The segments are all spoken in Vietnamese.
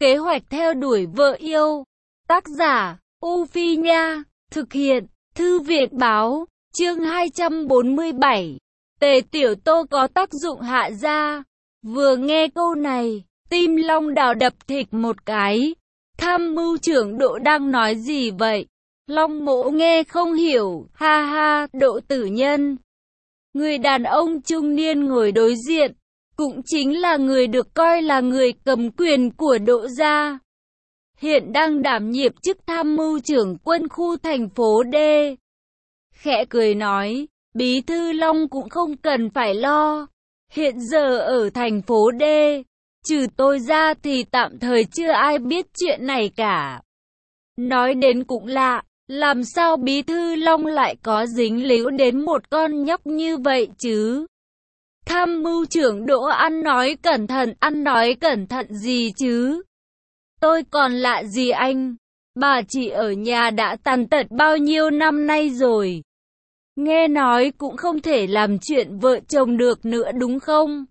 Kế hoạch theo đuổi vợ yêu. Tác giả, U Phi Nha. Thực hiện, Thư viện Báo. Chương 247. Tề Tiểu Tô có tác dụng hạ gia. Vừa nghe câu này, tim Long Đào đập thịch một cái. Tham mưu trưởng Đỗ đang nói gì vậy? Long Mỗ nghe không hiểu, ha ha. Đỗ Tử Nhân, người đàn ông trung niên ngồi đối diện, cũng chính là người được coi là người cầm quyền của Đỗ gia, hiện đang đảm nhiệm chức tham mưu trưởng quân khu thành phố D. Khẽ cười nói, Bí thư Long cũng không cần phải lo, hiện giờ ở thành phố D, trừ tôi ra thì tạm thời chưa ai biết chuyện này cả. Nói đến cũng lạ, làm sao Bí thư Long lại có dính líu đến một con nhóc như vậy chứ? Tham mưu trưởng Đỗ ăn nói cẩn thận gì chứ? Tôi còn lạ gì anh? Bà chị ở nhà đã tàn tật bao nhiêu năm nay rồi. Nghe nói cũng không thể làm chuyện vợ chồng được nữa đúng không?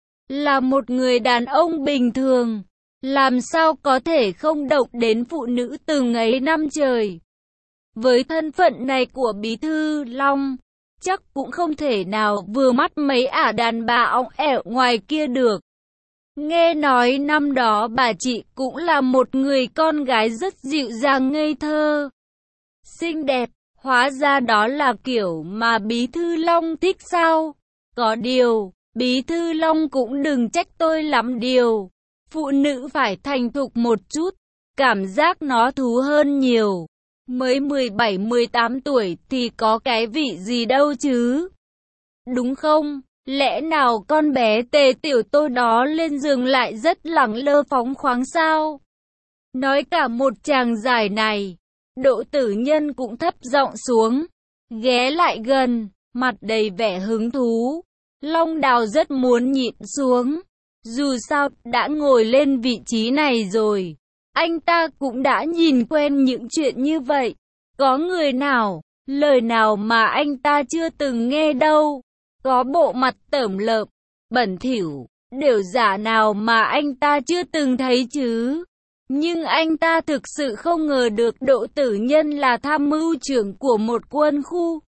Là một người đàn ông bình thường, làm sao có thể không động đến phụ nữ từng ấy năm trời? Với thân phận này của Bí thư Long, chắc cũng không thể nào vừa mắt mấy ả đàn bà óng ẻo ngoài kia được. Nghe nói năm đó bà chị cũng là một người con gái rất dịu dàng ngây thơ, xinh đẹp, hóa ra đó là kiểu mà Bí thư Long thích sao? Có điều, Bí thư Long cũng đừng trách tôi lắm điều. Phụ nữ phải thành thục một chút, cảm giác nó thú hơn nhiều. Mới 17-18 tuổi thì có cái vị gì đâu chứ? Đúng không? Lẽ nào con bé Tề Tiểu Tô đó lên giường lại rất lẳng lơ phóng khoáng sao? Nói cả một tràng giải này, Đỗ Tử Nhân cũng thấp giọng xuống, ghé lại gần, mặt đầy vẻ hứng thú. Long Đào rất muốn nhịn xuống, dù sao đã ngồi lên vị trí này rồi. Anh ta cũng đã nhìn quen những chuyện như vậy. Có người nào, lời nào mà anh ta chưa từng nghe đâu. Có bộ mặt tởm lợm, bẩn thỉu, điều giả nào mà anh ta chưa từng thấy chứ. Nhưng anh ta thực sự không ngờ được Đỗ Tử Nhân là tham mưu trưởng của một quân khu,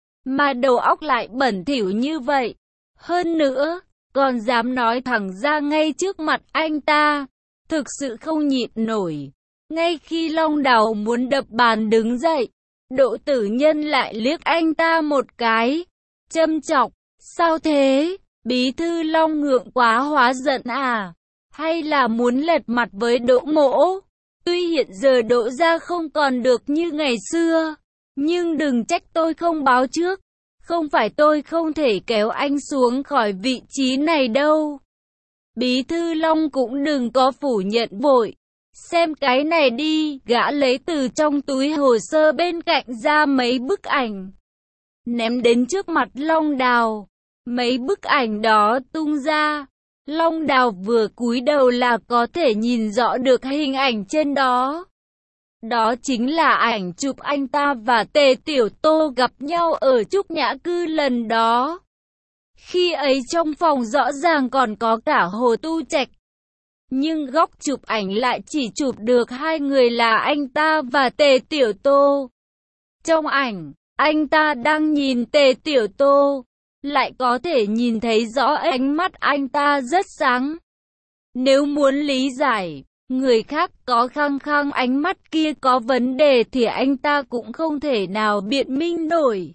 mà đầu óc lại bẩn thỉu như vậy. Hơn nữa, còn dám nói thẳng ra ngay trước mặt anh ta. Thực sự không nhịn nổi. Ngay khi Long Đào muốn đập bàn đứng dậy, Đỗ Tử Nhân lại liếc anh ta một cái, châm chọc, sao thế? Bí thư Long ngượng quá hóa giận à? Hay là muốn lật mặt với Đỗ Mỗ? Tuy hiện giờ Đỗ gia không còn được như ngày xưa, nhưng đừng trách tôi không báo trước. Không phải tôi không thể kéo anh xuống khỏi vị trí này đâu. Bí thư Long cũng đừng có phủ nhận vội. Xem cái này đi, gã lấy từ trong túi hồ sơ bên cạnh ra mấy bức ảnh, ném đến trước mặt Long Đào. Mấy bức ảnh đó tung ra, Long Đào vừa cúi đầu là có thể nhìn rõ được hình ảnh trên đó. Đó chính là ảnh chụp anh ta và Tề Tiểu Tô gặp nhau ở Trúc Nhã Cư lần đó. Khi ấy trong phòng rõ ràng còn có cả Hồ Tu Trạch, nhưng góc chụp ảnh lại chỉ chụp được hai người là anh ta và Tề Tiểu Tô. Trong ảnh, anh ta đang nhìn Tề Tiểu Tô, lại có thể nhìn thấy rõ ánh mắt anh ta rất sáng. Nếu muốn lý giải, người khác có khăng khăng ánh mắt kia có vấn đề thì anh ta cũng không thể nào biện minh nổi.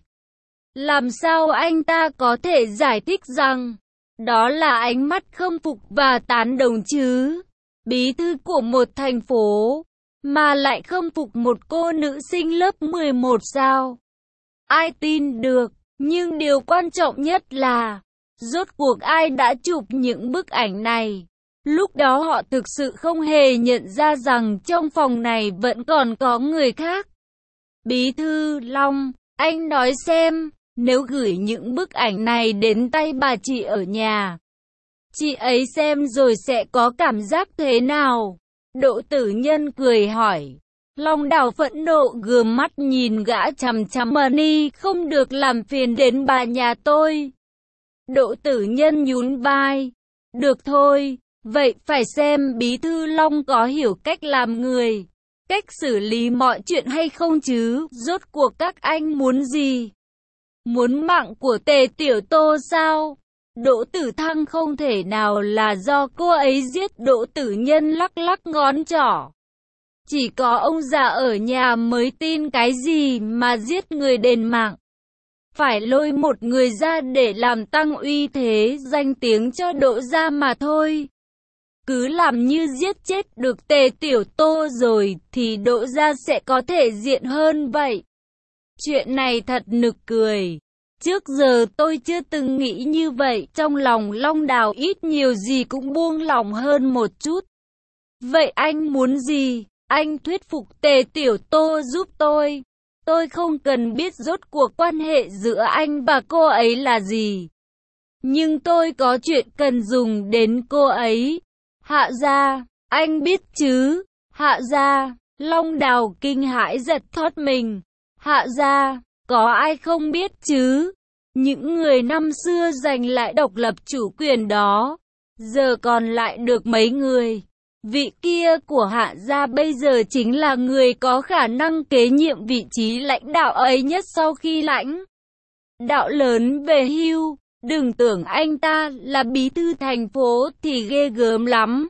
Làm sao anh ta có thể giải thích rằng đó là ánh mắt khâm phục và tán đồng chứ? Bí thư của một thành phố mà lại khâm phục một cô nữ sinh lớp 11 sao? Ai tin được? Nhưng điều quan trọng nhất là rốt cuộc ai đã chụp những bức ảnh này? Lúc đó họ thực sự không hề nhận ra rằng trong phòng này vẫn còn có người khác. Bí thư Long, anh nói xem, nếu gửi những bức ảnh này đến tay bà chị ở nhà, chị ấy xem rồi sẽ có cảm giác thế nào? Đỗ Tử Nhân cười hỏi. Long Đào phẫn nộ gườm mắt nhìn gã chằm chằm, Mani không được làm phiền đến bà nhà tôi. Đỗ Tử Nhân nhún vai. Được thôi, Vậy phải xem Bí thư Long có hiểu cách làm người, cách xử lý mọi chuyện hay không chứ, rốt cuộc các anh muốn gì? Muốn mạng của Tề Tiểu Tô sao? Đỗ Tử Thăng không thể nào là do cô ấy giết. Đỗ Tử Nhân lắc lắc ngón trỏ. Chỉ có ông già ở nhà mới tin cái gì mà giết người đền mạng. Phải lôi một người ra để làm tăng uy thế danh tiếng cho Đỗ gia mà thôi. Cứ làm như giết chết được Tề Tiểu Tô rồi thì Đỗ gia sẽ có thể diện hơn vậy. Chuyện này thật nực cười. Trước giờ tôi chưa từng nghĩ như vậy. Trong lòng Long Đào ít nhiều gì cũng buông lòng hơn một chút. Vậy anh muốn gì? Anh thuyết phục Tề Tiểu Tô giúp tôi. Tôi không cần biết rốt cuộc quan hệ giữa anh và cô ấy là gì. Nhưng tôi có chuyện cần dùng đến cô ấy. Hạ gia, anh biết chứ? Hạ gia, Long Đào kinh hãi giật thót mình. Hạ gia, có ai không biết chứ? Những người năm xưa giành lại độc lập chủ quyền đó, giờ còn lại được mấy người. Vị kia của Hạ gia bây giờ chính là người có khả năng kế nhiệm vị trí lãnh đạo ấy nhất sau khi lãnh đạo lớn về hưu. Đừng tưởng anh ta là bí thư thành phố thì ghê gớm lắm.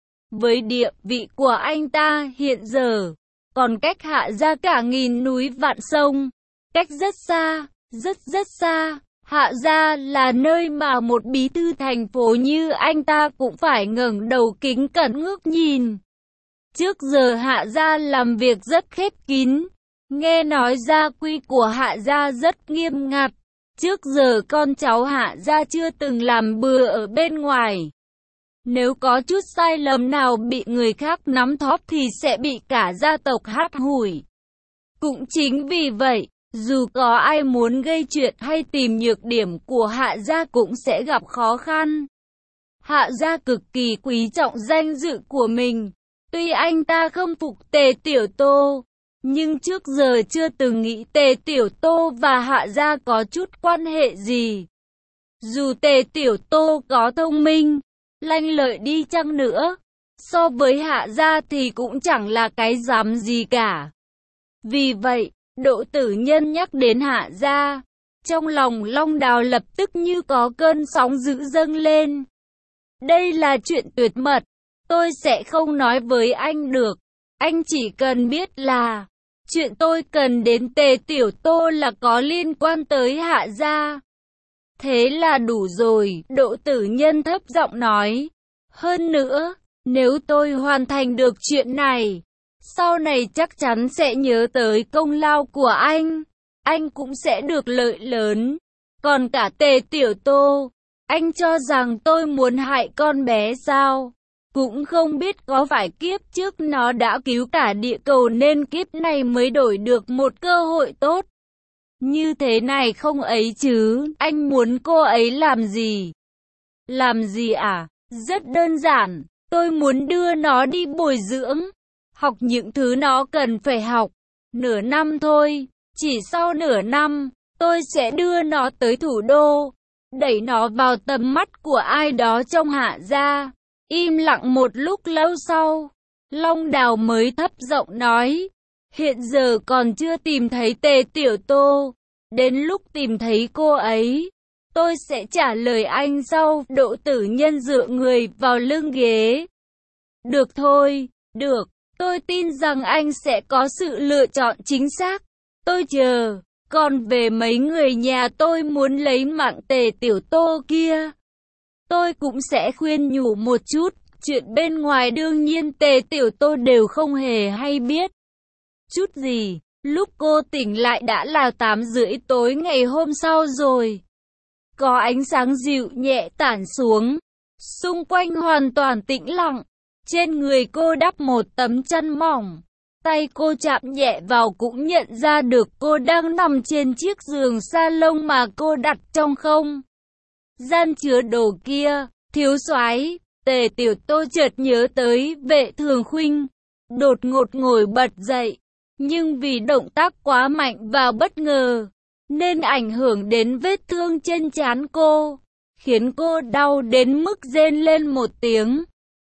Với địa vị của anh ta hiện giờ, còn cách Hạ gia cả nghìn núi vạn sông, cách rất xa, rất xa. Hạ gia là nơi mà một bí thư thành phố như anh ta cũng phải ngẩng đầu kính cẩn ngước nhìn. Trước giờ Hạ gia làm việc rất khép kín, nghe nói gia quy của Hạ gia rất nghiêm ngặt. Trước giờ con cháu Hạ gia chưa từng làm bừa ở bên ngoài. Nếu có chút sai lầm nào bị người khác nắm thóp thì sẽ bị cả gia tộc hắt hủi. Cũng chính vì vậy, dù có ai muốn gây chuyện hay tìm nhược điểm của Hạ gia cũng sẽ gặp khó khăn. Hạ gia cực kỳ quý trọng danh dự của mình. Tuy anh ta không phục Tề Tiểu Tô, nhưng trước giờ chưa từng nghĩ Tề Tiểu Tô và Hạ gia có chút quan hệ gì. Dù Tề Tiểu Tô có thông minh, lanh lợi đi chăng nữa, so với Hạ gia thì cũng chẳng là cái dám gì cả. Vì vậy, Đỗ Tử Nhân nhắc đến Hạ gia, trong lòng Long Đào lập tức như có cơn sóng dữ dâng lên. Đây là chuyện tuyệt mật, tôi sẽ không nói với anh được. Anh chỉ cần biết là chuyện tôi cần đến Tề Tiểu Tô là có liên quan tới Hạ gia. Thế là đủ rồi, Đỗ Tử Nhân thấp giọng nói. Hơn nữa, nếu tôi hoàn thành được chuyện này, sau này chắc chắn sẽ nhớ tới công lao của anh cũng sẽ được lợi lớn. Còn cả Tề Tiểu Tô, anh cho rằng tôi muốn hại con bé sao? Cũng không biết có phải kiếp trước nó đã cứu cả địa cầu nên kiếp này mới đổi được một cơ hội tốt như thế này không ấy chứ. Anh muốn cô ấy làm gì? Làm gì à? Rất đơn giản, tôi muốn đưa nó đi bồi dưỡng, học những thứ nó cần phải học. Nửa năm thôi, chỉ sau nửa năm, tôi sẽ đưa nó tới thủ đô, đẩy nó vào tầm mắt của ai đó trong Hạ gia. Im lặng một lúc lâu sau, Long Đào mới thấp giọng nói, hiện giờ còn chưa tìm thấy Tề Tiểu Tô, đến lúc tìm thấy cô ấy, tôi sẽ trả lời anh sau. Đỗ Tử Nhân dựa người vào lưng ghế. Được thôi, được, tôi tin rằng anh sẽ có sự lựa chọn chính xác. Tôi chờ. Còn về mấy người nhà tôi muốn lấy mạng Tề Tiểu Tô kia, tôi cũng sẽ khuyên nhủ một chút. Chuyện bên ngoài đương nhiên Tề Tiểu Tô đều không hề hay biết chút gì. Lúc cô tỉnh lại đã là 8:30 tối ngày hôm sau rồi. Có ánh sáng dịu nhẹ tản xuống. Xung quanh hoàn toàn tĩnh lặng. Trên người cô đắp một tấm chăn mỏng. Tay cô chạm nhẹ vào cũng nhận ra được cô đang nằm trên chiếc giường salon mà cô đặt trong không gian chứa đồ kia. Thiếu soái, Tề Tiểu Tô chợt nhớ tới Vệ Thường Khuynh, đột ngột ngồi bật dậy. Nhưng vì động tác quá mạnh và bất ngờ, nên ảnh hưởng đến vết thương trên trán cô, khiến cô đau đến mức rên lên một tiếng.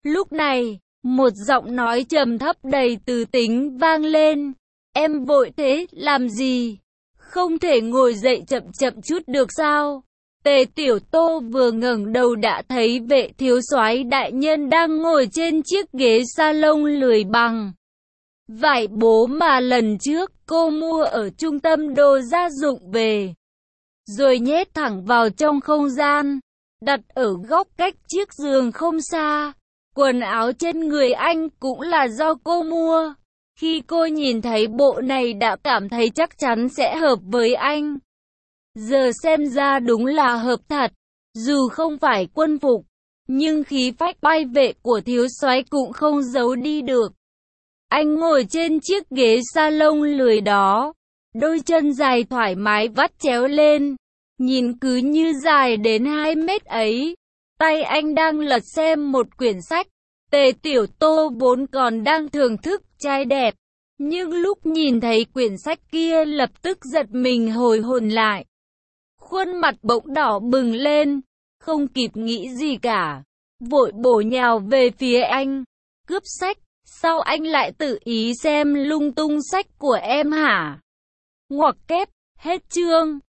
Lúc này, một giọng nói trầm thấp đầy từ tính vang lên. Em vội thế, làm gì? Không thể ngồi dậy chậm chậm chút được sao? Tề Tiểu Tô vừa ngẩng đầu đã thấy Vệ thiếu soái đại nhân đang ngồi trên chiếc ghế salon lười bằng vải bố mà lần trước cô mua ở trung tâm đồ gia dụng về, rồi nhét thẳng vào trong không gian, đặt ở góc cách chiếc giường không xa. Quần áo trên người anh cũng là do cô mua. Khi cô nhìn thấy bộ này đã cảm thấy chắc chắn sẽ hợp với anh. Giờ xem ra đúng là hợp thật. Dù không phải quân phục, nhưng khí phách bay vệ của thiếu soái cũng không giấu đi được. Anh ngồi trên chiếc ghế salon lười đó, đôi chân dài thoải mái vắt chéo lên, nhìn cứ như dài đến 2 mét ấy. Tay anh đang lật xem một quyển sách. Tề Tiểu Tô vốn còn đang thưởng thức trai đẹp, nhưng lúc nhìn thấy quyển sách kia lập tức giật mình hồi hồn lại. Khuôn mặt bỗng đỏ bừng lên, không kịp nghĩ gì cả, vội bổ nhào về phía anh, cướp sách. Sao anh lại tự ý xem lung tung sách của em hả? Ngoặc kép, hết chương.